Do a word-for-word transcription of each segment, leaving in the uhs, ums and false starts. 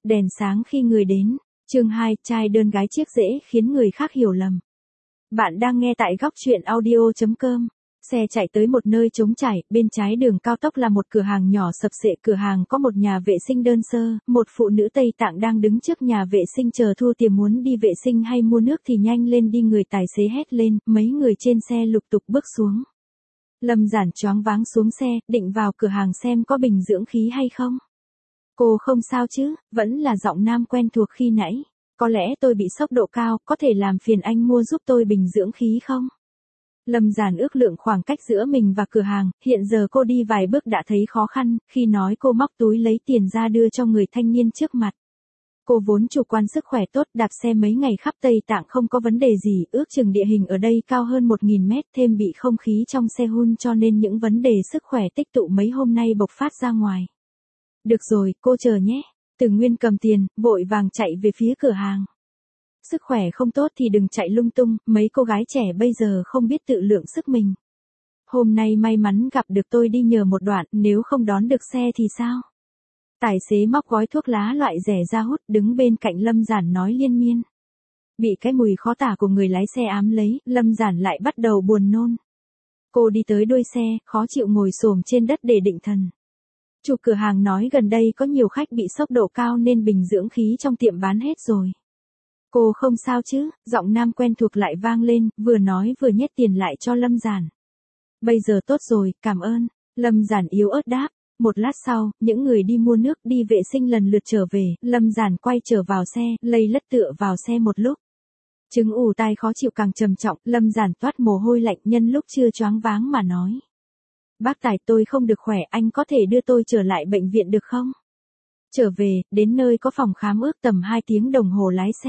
Đèn sáng khi người đến. Chương hai, trai đơn gái chiếc dễ khiến người khác hiểu lầm. Bạn đang nghe tại góc truyện audio chấm com. Xe chạy tới một nơi trống trải, bên trái đường cao tốc là một cửa hàng nhỏ sập xệ. Cửa hàng có một nhà vệ sinh đơn sơ, một phụ nữ Tây Tạng đang đứng trước nhà vệ sinh chờ thu tiền, muốn đi vệ sinh hay mua nước thì nhanh lên đi, người tài xế hét lên, mấy người trên xe lục tục bước xuống. Lâm Giản choáng váng xuống xe, định vào cửa hàng xem có bình dưỡng khí hay không. Cô không sao chứ, vẫn là giọng nam quen thuộc khi nãy. Có lẽ tôi bị sốc độ cao, có thể làm phiền anh mua giúp tôi bình dưỡng khí không? Lâm Giản ước lượng khoảng cách giữa mình và cửa hàng, hiện giờ cô đi vài bước đã thấy khó khăn, khi nói cô móc túi lấy tiền ra đưa cho người thanh niên trước mặt. Cô vốn chủ quan sức khỏe tốt, đạp xe mấy ngày khắp Tây Tạng không có vấn đề gì, ước chừng địa hình ở đây cao hơn một nghìn mét, thêm bị không khí trong xe hun cho nên những vấn đề sức khỏe tích tụ mấy hôm nay bộc phát ra ngoài. Được rồi, cô chờ nhé. Từ Nguyên cầm tiền, vội vàng chạy về phía cửa hàng. Sức khỏe không tốt thì đừng chạy lung tung, mấy cô gái trẻ bây giờ không biết tự lượng sức mình. Hôm nay may mắn gặp được tôi đi nhờ một đoạn, nếu không đón được xe thì sao? Tài xế móc gói thuốc lá loại rẻ ra hút, đứng bên cạnh Lâm Giản nói liên miên. Bị cái mùi khó tả của người lái xe ám lấy, Lâm Giản lại bắt đầu buồn nôn. Cô đi tới đuôi xe, khó chịu ngồi xổm trên đất để định thần. Chủ cửa hàng nói gần đây có nhiều khách bị sốc độ cao nên bình dưỡng khí trong tiệm bán hết rồi. Cô không sao chứ? Giọng nam quen thuộc lại vang lên, vừa nói vừa nhét tiền lại cho Lâm Giản. Bây giờ tốt rồi, cảm ơn. Lâm Giản yếu ớt đáp. Một lát sau, những người đi mua nước đi vệ sinh lần lượt trở về, Lâm Giản quay trở vào xe, lây lất tựa vào xe một lúc. Chứng ù tai khó chịu càng trầm trọng, Lâm Giản toát mồ hôi lạnh, nhân lúc chưa choáng váng mà nói. Bác Tài, tôi không được khỏe, anh có thể đưa tôi trở lại bệnh viện được không? Trở về, đến nơi có phòng khám ước tầm hai tiếng đồng hồ lái xe.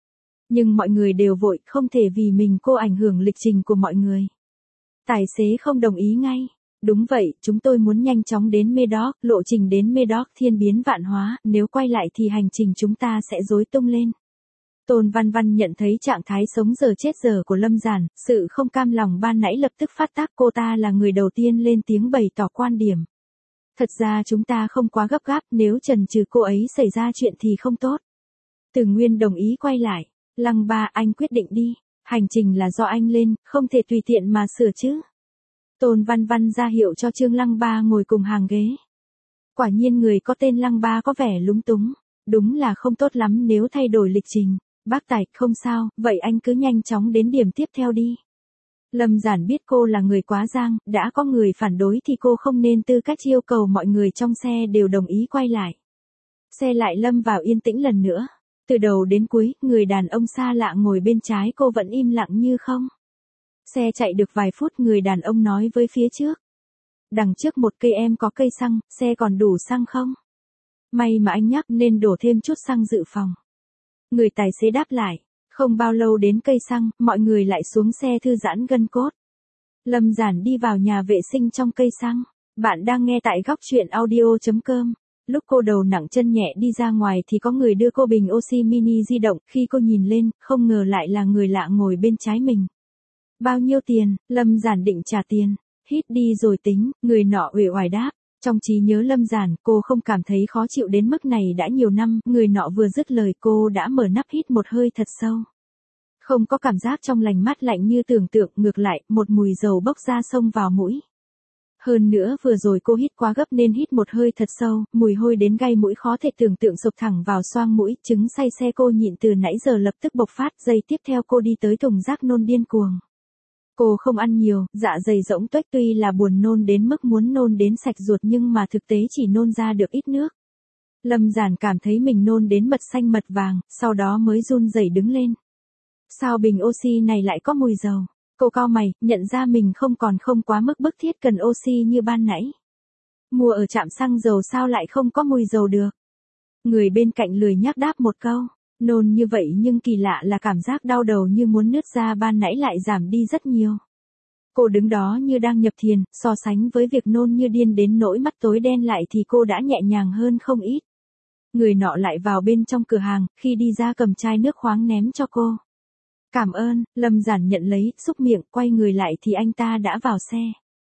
Nhưng mọi người đều vội, không thể vì mình cô ảnh hưởng lịch trình của mọi người. Tài xế không đồng ý ngay. Đúng vậy, chúng tôi muốn nhanh chóng đến Medoc, lộ trình đến Medoc thiên biến vạn hóa, nếu quay lại thì hành trình chúng ta sẽ rối tung lên. Tôn Văn Văn nhận thấy trạng thái sống giờ chết giờ của Lâm Giản, sự không cam lòng ban nãy lập tức phát tác, cô ta là người đầu tiên lên tiếng bày tỏ quan điểm. Thật ra chúng ta không quá gấp gáp, nếu chần chừ cô ấy xảy ra chuyện thì không tốt. Từ Nguyên đồng ý quay lại. Lăng Ba, anh quyết định đi, hành trình là do anh lên, không thể tùy tiện mà sửa chứ. Tôn Văn Văn ra hiệu cho Trương Lăng Ba ngồi cùng hàng ghế. Quả nhiên người có tên Lăng Ba có vẻ lúng túng, đúng là không tốt lắm nếu thay đổi lịch trình. Bác Tài, không sao, vậy anh cứ nhanh chóng đến điểm tiếp theo đi. Lâm Giản biết cô là người quá giang, đã có người phản đối thì cô không nên tư cách yêu cầu mọi người trong xe đều đồng ý quay lại. Xe lại lâm vào yên tĩnh lần nữa. Từ đầu đến cuối, người đàn ông xa lạ ngồi bên trái cô vẫn im lặng như không. Xe chạy được vài phút, người đàn ông nói với phía trước. Đằng trước một cây em có cây xăng, xe còn đủ xăng không? May mà anh nhắc nên đổ thêm chút xăng dự phòng. Người tài xế đáp lại. Không bao lâu đến cây xăng, mọi người lại xuống xe thư giãn gân cốt. Lâm Giản đi vào nhà vệ sinh trong cây xăng. Bạn đang nghe tại góc truyện audio chấm com. Lúc cô đầu nặng chân nhẹ đi ra ngoài thì có người đưa cô bình oxy mini di động, khi cô nhìn lên, không ngờ lại là người lạ ngồi bên trái mình. Bao nhiêu tiền? Lâm Giản định trả tiền. Hít đi rồi tính, người nọ uể oải đáp. Trong trí nhớ Lâm Giản, cô không cảm thấy khó chịu đến mức này đã nhiều năm, người nọ vừa dứt lời cô đã mở nắp hít một hơi thật sâu. Không có cảm giác trong lành mát lạnh như tưởng tượng, ngược lại, một mùi dầu bốc ra xông vào mũi. Hơn nữa vừa rồi cô hít quá gấp nên hít một hơi thật sâu, mùi hôi đến gai mũi khó thể tưởng tượng sộc thẳng vào xoang mũi, chứng say xe cô nhịn từ nãy giờ lập tức bộc phát, giây tiếp theo cô đi tới thùng rác nôn điên cuồng. Cô không ăn nhiều, dạ dày rỗng tuếch, tuy là buồn nôn đến mức muốn nôn đến sạch ruột nhưng mà thực tế chỉ nôn ra được ít nước. Lâm Giản cảm thấy mình nôn đến mật xanh mật vàng, sau đó mới run rẩy đứng lên. Sao bình oxy này lại có mùi dầu? Cô cau mày, nhận ra mình không còn không quá mức bức thiết cần oxy như ban nãy. Mua ở trạm xăng dầu sao lại không có mùi dầu được? Người bên cạnh lười nhác đáp một câu. Nôn như vậy nhưng kỳ lạ là cảm giác đau đầu như muốn nứt ra ban nãy lại giảm đi rất nhiều. Cô đứng đó như đang nhập thiền, so sánh với việc nôn như điên đến nỗi mắt tối đen lại thì cô đã nhẹ nhàng hơn không ít. Người nọ lại vào bên trong cửa hàng, khi đi ra cầm chai nước khoáng ném cho cô. Cảm ơn, Lâm Giản nhận lấy, xúc miệng, quay người lại thì anh ta đã vào xe.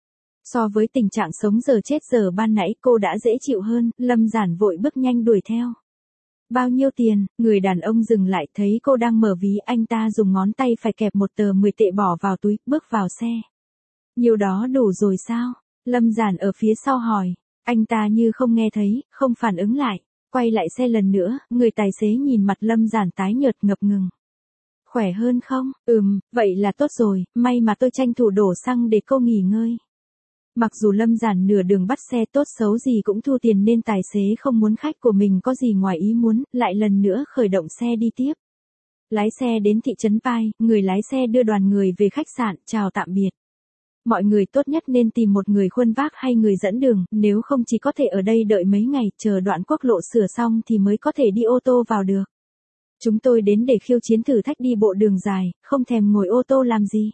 So với tình trạng sống giờ chết giờ ban nãy cô đã dễ chịu hơn, Lâm Giản vội bước nhanh đuổi theo. Bao nhiêu tiền? Người đàn ông dừng lại thấy cô đang mở ví, anh ta dùng ngón tay phải kẹp một tờ mười tệ bỏ vào túi, bước vào xe. Nhiều đó đủ rồi sao? Lâm Giản ở phía sau hỏi. Anh ta như không nghe thấy, không phản ứng lại. Quay lại xe lần nữa, người tài xế nhìn mặt Lâm Giản tái nhợt ngập ngừng. Khỏe hơn không? Ừm, vậy là tốt rồi, may mà tôi tranh thủ đổ xăng để cô nghỉ ngơi. Mặc dù Lâm Giản nửa đường bắt xe tốt xấu gì cũng thu tiền nên tài xế không muốn khách của mình có gì ngoài ý muốn, lại lần nữa khởi động xe đi tiếp. Lái xe đến thị trấn Pai, người lái xe đưa đoàn người về khách sạn, chào tạm biệt. Mọi người tốt nhất nên tìm một người khuân vác hay người dẫn đường, nếu không chỉ có thể ở đây đợi mấy ngày, chờ đoạn quốc lộ sửa xong thì mới có thể đi ô tô vào được. Chúng tôi đến để khiêu chiến thử thách đi bộ đường dài, không thèm ngồi ô tô làm gì.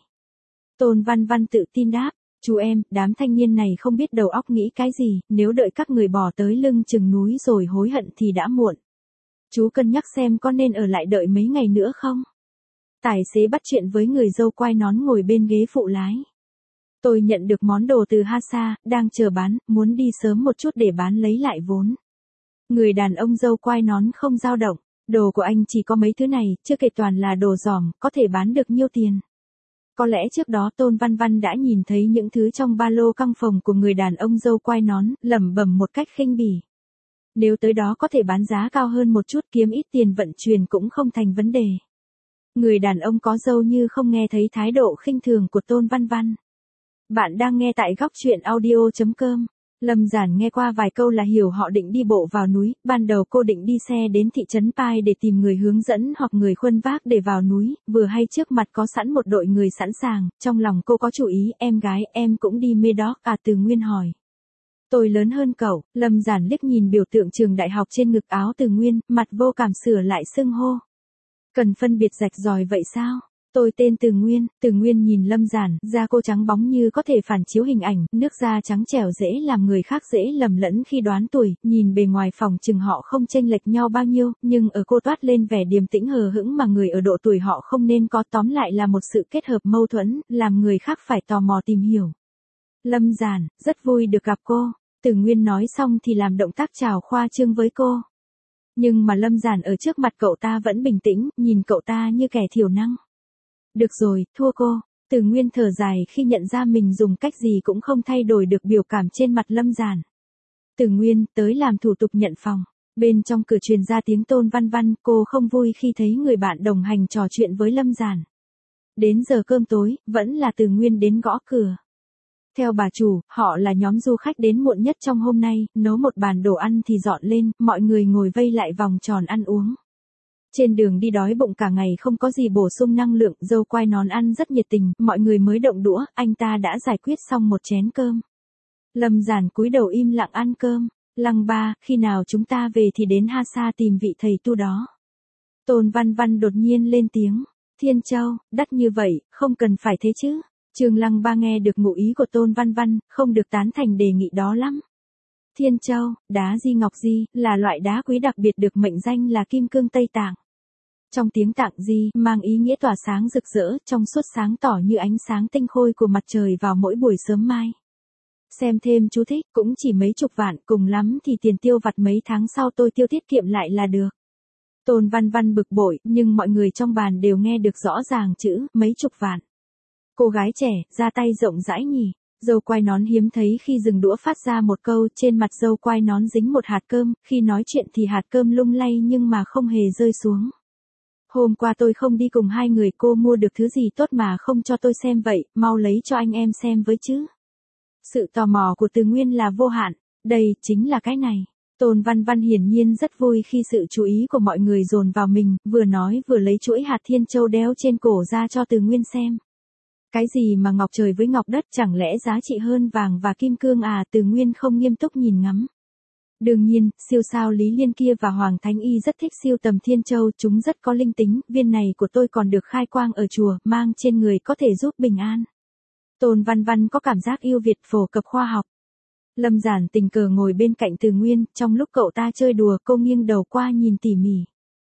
Tôn Văn Văn tự tin đáp, chú em, đám thanh niên này không biết đầu óc nghĩ cái gì, nếu đợi các người bỏ tới lưng chừng núi rồi hối hận thì đã muộn. Chú cân nhắc xem có nên ở lại đợi mấy ngày nữa không? Tài xế bắt chuyện với người dâu quai nón ngồi bên ghế phụ lái. Tôi nhận được món đồ từ Hasa, đang chờ bán, muốn đi sớm một chút để bán lấy lại vốn. Người đàn ông dâu quai nón không dao động, đồ của anh chỉ có mấy thứ này, chưa kể toàn là đồ giỏm, có thể bán được nhiêu tiền. Có lẽ trước đó Tôn Văn Văn đã nhìn thấy những thứ trong ba lô căng phòng của người đàn ông dâu quai nón, lẩm bẩm một cách khinh bỉ. Nếu tới đó có thể bán giá cao hơn một chút kiếm ít tiền vận chuyển cũng không thành vấn đề. Người đàn ông có râu như không nghe thấy thái độ khinh thường của Tôn Văn Văn. Bạn đang nghe tại góc truyện audio chấm com. Lâm Giản nghe qua vài câu là hiểu họ định đi bộ vào núi, ban đầu cô định đi xe đến thị trấn Pai để tìm người hướng dẫn hoặc người khuân vác để vào núi, vừa hay trước mặt có sẵn một đội người sẵn sàng, trong lòng cô có chủ ý, em gái, em cũng đi mê đó, à Từ Nguyên hỏi. Tôi lớn hơn cậu, Lâm Giản liếc nhìn biểu tượng trường đại học trên ngực áo Từ Nguyên, mặt vô cảm sửa lại xưng hô. Cần phân biệt rạch ròi vậy sao? Tôi tên Từ Nguyên, Từ Nguyên nhìn Lâm Giản, da cô trắng bóng như có thể phản chiếu hình ảnh, nước da trắng trẻo dễ làm người khác dễ lầm lẫn khi đoán tuổi, nhìn bề ngoài phòng chừng họ không chênh lệch nhau bao nhiêu, nhưng ở cô toát lên vẻ điềm tĩnh hờ hững mà người ở độ tuổi họ không nên có, tóm lại là một sự kết hợp mâu thuẫn, làm người khác phải tò mò tìm hiểu. Lâm Giản, rất vui được gặp cô, Từ Nguyên nói xong thì làm động tác chào khoa trương với cô. Nhưng mà Lâm Giản ở trước mặt cậu ta vẫn bình tĩnh, nhìn cậu ta như kẻ thiểu năng. Được rồi, thua cô. Từ Nguyên thở dài khi nhận ra mình dùng cách gì cũng không thay đổi được biểu cảm trên mặt Lâm Giản. Từ Nguyên, tới làm thủ tục nhận phòng. Bên trong cửa truyền ra tiếng Tôn Văn Văn, cô không vui khi thấy người bạn đồng hành trò chuyện với Lâm Giản. Đến giờ cơm tối, vẫn là Từ Nguyên đến gõ cửa. Theo bà chủ, họ là nhóm du khách đến muộn nhất trong hôm nay, nấu một bàn đồ ăn thì dọn lên, mọi người ngồi vây lại vòng tròn ăn uống. Trên đường đi đói bụng cả ngày không có gì bổ sung năng lượng, dâu quai nón ăn rất nhiệt tình, mọi người mới động đũa, anh ta đã giải quyết xong một chén cơm. Lâm Giản cúi đầu im lặng ăn cơm. Lăng Ba, khi nào chúng ta về thì đến Hasa tìm vị thầy tu đó. Tôn Văn Văn đột nhiên lên tiếng. Thiên Châu, đắt như vậy, không cần phải thế chứ. Trương Lăng Ba nghe được ngụ ý của Tôn Văn Văn, không được tán thành đề nghị đó lắm. Thiên Châu, đá di ngọc di, là loại đá quý đặc biệt được mệnh danh là kim cương Tây Tạng. Trong tiếng Tạng di, mang ý nghĩa tỏa sáng rực rỡ, trong suốt sáng tỏ như ánh sáng tinh khôi của mặt trời vào mỗi buổi sớm mai. Xem thêm chú thích, cũng chỉ mấy chục vạn, cùng lắm thì tiền tiêu vặt mấy tháng sau tôi tiêu tiết kiệm lại là được. Tôn Văn Văn bực bội, nhưng mọi người trong bàn đều nghe được rõ ràng chữ, mấy chục vạn. Cô gái trẻ, ra tay rộng rãi nhỉ. Dâu quai nón hiếm thấy khi dừng đũa phát ra một câu, trên mặt dâu quai nón dính một hạt cơm, khi nói chuyện thì hạt cơm lung lay nhưng mà không hề rơi xuống. Hôm qua tôi không đi cùng hai người, cô mua được thứ gì tốt mà không cho tôi xem vậy, mau lấy cho anh em xem với chứ. Sự tò mò của Từ Nguyên là vô hạn, đây chính là cái này. Tôn Văn Văn hiển nhiên rất vui khi sự chú ý của mọi người dồn vào mình, vừa nói vừa lấy chuỗi hạt thiên châu đeo trên cổ ra cho Từ Nguyên xem. Cái gì mà ngọc trời với ngọc đất, chẳng lẽ giá trị hơn vàng và kim cương à? Từ Nguyên không nghiêm túc nhìn ngắm. Đương nhiên, siêu sao Lý Liên kia và Hoàng Thánh Y rất thích siêu tầm thiên châu, chúng rất có linh tính, viên này của tôi còn được khai quang ở chùa, mang trên người có thể giúp bình an. Tôn Văn Văn có cảm giác yêu Việt phổ cập khoa học. Lâm Giản tình cờ ngồi bên cạnh Từ Nguyên, trong lúc cậu ta chơi đùa cô nghiêng đầu qua nhìn tỉ mỉ.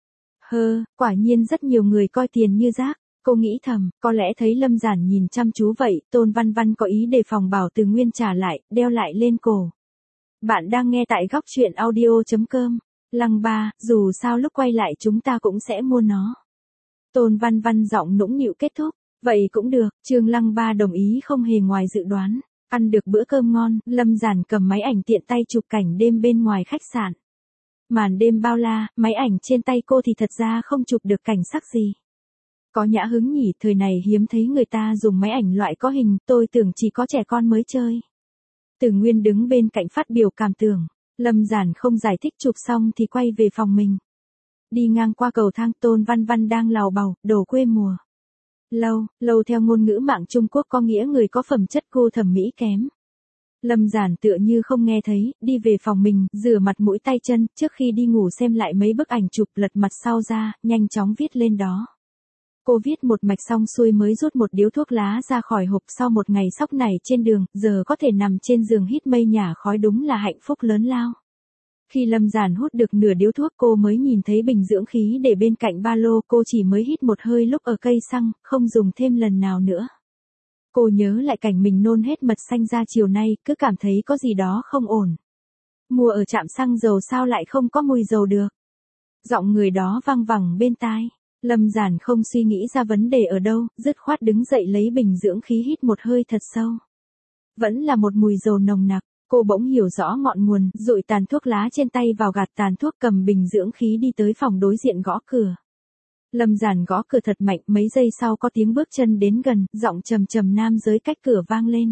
Hơ, quả nhiên rất nhiều người coi tiền như rác. Cô nghĩ thầm, có lẽ thấy Lâm Giản nhìn chăm chú vậy, Tôn Văn Văn có ý đề phòng bảo Từ Nguyên trả lại, đeo lại lên cổ. Bạn đang nghe tại góc truyện audio chấm com. Lăng Ba, dù sao lúc quay lại chúng ta cũng sẽ mua nó. Tôn Văn Văn giọng nũng nịu kết thúc. Vậy cũng được, Trương Lăng Ba đồng ý không hề ngoài dự đoán. Ăn được bữa cơm ngon, Lâm Giản cầm máy ảnh tiện tay chụp cảnh đêm bên ngoài khách sạn. Màn đêm bao la, máy ảnh trên tay cô thì thật ra không chụp được cảnh sắc gì. Có nhã hứng nhỉ, thời này hiếm thấy người ta dùng máy ảnh loại có hình, tôi tưởng chỉ có trẻ con mới chơi. Từ Nguyên đứng bên cạnh phát biểu cảm tưởng. Lâm Giản không giải thích, chụp xong thì quay về phòng mình. Đi ngang qua cầu thang, Tôn Văn Văn đang lào bào, đồ quê mùa. Lâu, lâu theo ngôn ngữ mạng Trung Quốc có nghĩa người có phẩm chất cô thẩm mỹ kém. Lâm Giản tựa như không nghe thấy, đi về phòng mình, rửa mặt mũi tay chân, trước khi đi ngủ xem lại mấy bức ảnh chụp, lật mặt sau ra, nhanh chóng viết lên đó. Cô viết một mạch xong xuôi mới rút một điếu thuốc lá ra khỏi hộp. Sau một ngày sóc nảy trên đường, giờ có thể nằm trên giường hít mây nhả khói đúng là hạnh phúc lớn lao. Khi Lâm Giản hút được nửa điếu thuốc cô mới nhìn thấy bình dưỡng khí để bên cạnh ba lô, cô chỉ mới hít một hơi lúc ở cây xăng, không dùng thêm lần nào nữa. Cô nhớ lại cảnh mình nôn hết mật xanh ra chiều nay, cứ cảm thấy có gì đó không ổn. Mua ở trạm xăng dầu sao lại không có mùi dầu được? Giọng người đó vang vẳng bên tai. Lâm Giản không suy nghĩ ra vấn đề ở đâu, dứt khoát đứng dậy lấy bình dưỡng khí hít một hơi thật sâu. Vẫn là một mùi dầu nồng nặc, cô bỗng hiểu rõ ngọn nguồn, dụi tàn thuốc lá trên tay vào gạt tàn thuốc, cầm bình dưỡng khí đi tới phòng đối diện gõ cửa. Lâm Giản gõ cửa thật mạnh, mấy giây sau có tiếng bước chân đến gần, giọng trầm trầm nam giới cách cửa vang lên.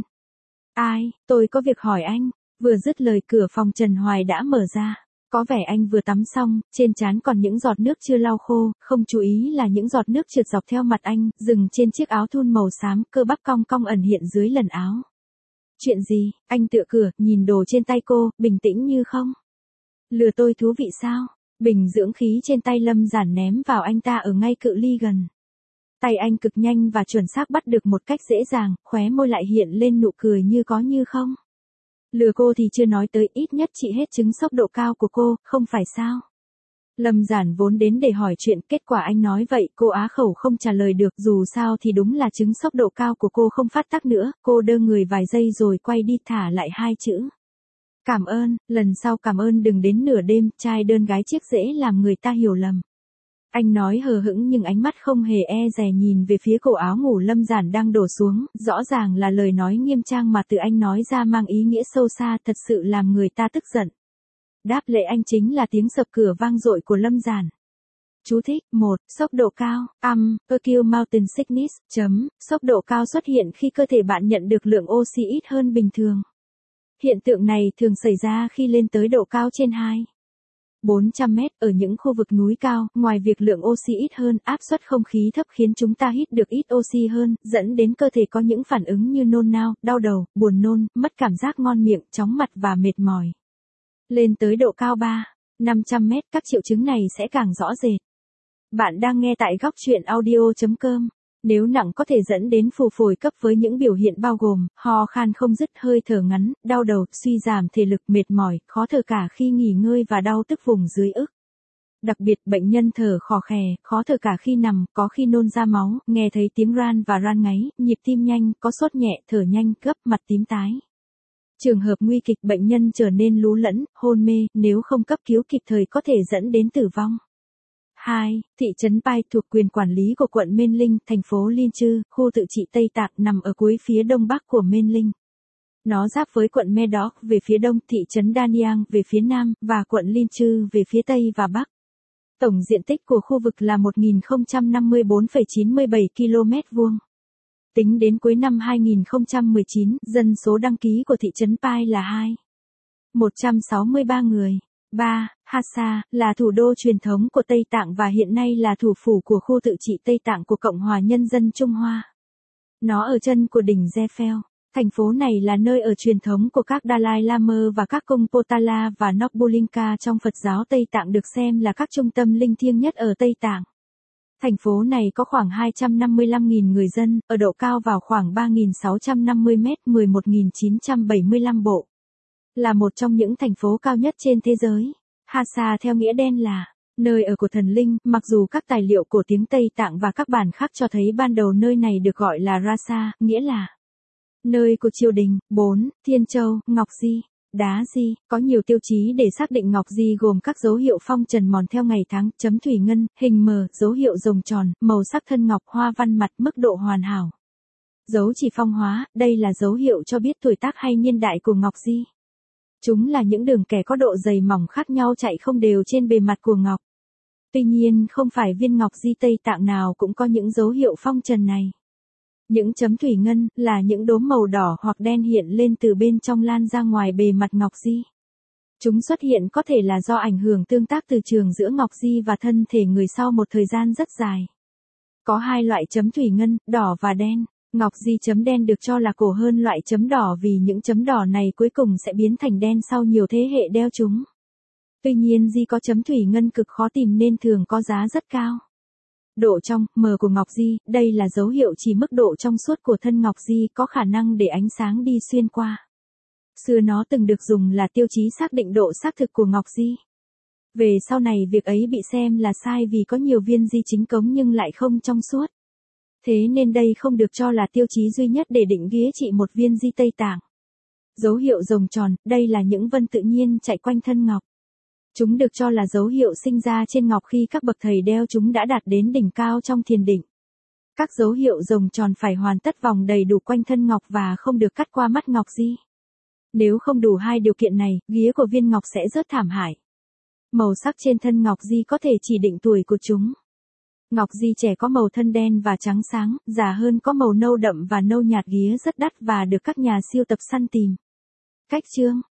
Ai, tôi có việc hỏi anh. Vừa dứt lời cửa phòng Trần Hoài đã mở ra. Có vẻ anh vừa tắm xong, trên trán còn những giọt nước chưa lau khô, không chú ý là những giọt nước trượt dọc theo mặt anh, dừng trên chiếc áo thun màu xám, cơ bắp cong cong ẩn hiện dưới lần áo. Chuyện gì? Anh tựa cửa, nhìn đồ trên tay cô, bình tĩnh như không. Lừa tôi thú vị sao? Bình dưỡng khí trên tay Lâm Giản ném vào anh ta ở ngay cự ly gần. Tay anh cực nhanh và chuẩn xác bắt được một cách dễ dàng, khóe môi lại hiện lên nụ cười như có như không. Lừa cô thì chưa nói tới, ít nhất chị hết chứng sốc độ cao của cô, không phải sao? Lâm Giản vốn đến để hỏi chuyện, kết quả anh nói vậy, cô á khẩu không trả lời được, dù sao thì đúng là chứng sốc độ cao của cô không phát tác nữa, cô đơ người vài giây rồi quay đi thả lại hai chữ. Cảm ơn, lần sau cảm ơn đừng đến nửa đêm, trai đơn gái chiếc dễ làm người ta hiểu lầm. Anh nói hờ hững nhưng ánh mắt không hề e dè nhìn về phía cổ áo ngủ Lâm Giản đang đổ xuống, rõ ràng là lời nói nghiêm trang mà từ anh nói ra mang ý nghĩa sâu xa, thật sự làm người ta tức giận. Đáp lễ anh chính là tiếng sập cửa vang dội của Lâm Giản. Chú thích, một, sốc độ cao, um, acute mountain sickness, chấm, sốc độ cao xuất hiện khi cơ thể bạn nhận được lượng oxy ít hơn bình thường. Hiện tượng này thường xảy ra khi lên tới độ cao trên hai nghìn bốn trăm mét ở những khu vực núi cao, ngoài việc lượng oxy ít hơn, áp suất không khí thấp khiến chúng ta hít được ít oxy hơn, dẫn đến cơ thể có những phản ứng như nôn nao, đau đầu, buồn nôn, mất cảm giác ngon miệng, chóng mặt và mệt mỏi. Lên tới độ cao ba nghìn năm trăm mét, các triệu chứng này sẽ càng rõ rệt. Bạn đang nghe tại góc truyện audio chấm com. Nếu nặng có thể dẫn đến phù phổi cấp với những biểu hiện bao gồm ho khan không dứt, hơi thở ngắn, đau đầu, suy giảm thể lực, mệt mỏi, khó thở cả khi nghỉ ngơi và đau tức vùng dưới ức. Đặc biệt, bệnh nhân thở khò khè, khó thở cả khi nằm, có khi nôn ra máu, nghe thấy tiếng ran và ran ngáy, nhịp tim nhanh, có sốt nhẹ, thở nhanh, gấp, mặt tím tái. Trường hợp nguy kịch, bệnh nhân trở nên lú lẫn, hôn mê, nếu không cấp cứu kịp thời có thể dẫn đến tử vong. hai. Thị trấn Pai thuộc quyền quản lý của quận Mên Linh, thành phố Liên Chư, khu tự trị Tây Tạng nằm ở cuối phía đông bắc của Mên Linh. Nó giáp với quận Medoc về phía đông, thị trấn Danyang về phía nam, và quận Liên Chư về phía tây và bắc. Tổng diện tích của khu vực là một nghìn không trăm năm mươi tư phẩy chín mươi bảy ki lô mét vuông. Tính đến cuối năm hai nghìn không trăm mười chín, dân số đăng ký của thị trấn Pai là hai nghìn một trăm sáu mươi ba người. ba. Lhasa, là thủ đô truyền thống của Tây Tạng và hiện nay là thủ phủ của khu tự trị Tây Tạng của Cộng hòa Nhân dân Trung Hoa. Nó ở chân của đỉnh Jephel. Thành phố này là nơi ở truyền thống của các Dalai Lama và các cung Potala và Nokbulinka trong Phật giáo Tây Tạng, được xem là các trung tâm linh thiêng nhất ở Tây Tạng. Thành phố này có khoảng hai trăm năm mươi lăm nghìn người dân, ở độ cao vào khoảng ba nghìn sáu trăm năm mươi mét, mười một nghìn chín trăm bảy mươi lăm bộ. Là một trong những thành phố cao nhất trên thế giới. Lhasa theo nghĩa đen là nơi ở của thần linh, mặc dù các tài liệu cổ tiếng Tây Tạng và các bản khác cho thấy ban đầu nơi này được gọi là Rasa, nghĩa là nơi của triều đình. bốn. Thiên Châu, Ngọc Di. Đá di, có nhiều tiêu chí để xác định ngọc di gồm các dấu hiệu phong trần mòn theo ngày tháng, chấm thủy ngân, hình mờ, dấu hiệu rồng tròn, màu sắc thân ngọc, hoa văn mặt, mức độ hoàn hảo. Dấu chỉ phong hóa, đây là dấu hiệu cho biết tuổi tác hay niên đại của ngọc di. Chúng là những đường kẻ có độ dày mỏng khác nhau chạy không đều trên bề mặt của ngọc. Tuy nhiên không phải viên ngọc di Tây Tạng nào cũng có những dấu hiệu phong trần này. Những chấm thủy ngân là những đốm màu đỏ hoặc đen hiện lên từ bên trong lan ra ngoài bề mặt ngọc di. Chúng xuất hiện có thể là do ảnh hưởng tương tác từ trường giữa ngọc di và thân thể người sau một thời gian rất dài. Có hai loại chấm thủy ngân, đỏ và đen. Ngọc di chấm đen được cho là cổ hơn loại chấm đỏ vì những chấm đỏ này cuối cùng sẽ biến thành đen sau nhiều thế hệ đeo chúng. Tuy nhiên di có chấm thủy ngân cực khó tìm nên thường có giá rất cao. Độ trong, mờ của ngọc di, đây là dấu hiệu chỉ mức độ trong suốt của thân ngọc di có khả năng để ánh sáng đi xuyên qua. Xưa nó từng được dùng là tiêu chí xác định độ xác thực của ngọc di. Về sau này việc ấy bị xem là sai vì có nhiều viên di chính cống nhưng lại không trong suốt. Thế nên đây không được cho là tiêu chí duy nhất để định ghế trị một viên di Tây Tạng. Dấu hiệu rồng tròn, đây là những vân tự nhiên chạy quanh thân ngọc. Chúng được cho là dấu hiệu sinh ra trên ngọc khi các bậc thầy đeo chúng đã đạt đến đỉnh cao trong thiền định. Các dấu hiệu rồng tròn phải hoàn tất vòng đầy đủ quanh thân ngọc và không được cắt qua mắt ngọc di. Nếu không đủ hai điều kiện này, ghía của viên ngọc sẽ rất thảm hại. Màu sắc trên thân ngọc di có thể chỉ định tuổi của chúng. Ngọc di trẻ có màu thân đen và trắng sáng, già hơn có màu nâu đậm và nâu nhạt, ghía rất đắt và được các nhà siêu tập săn tìm. Cách trương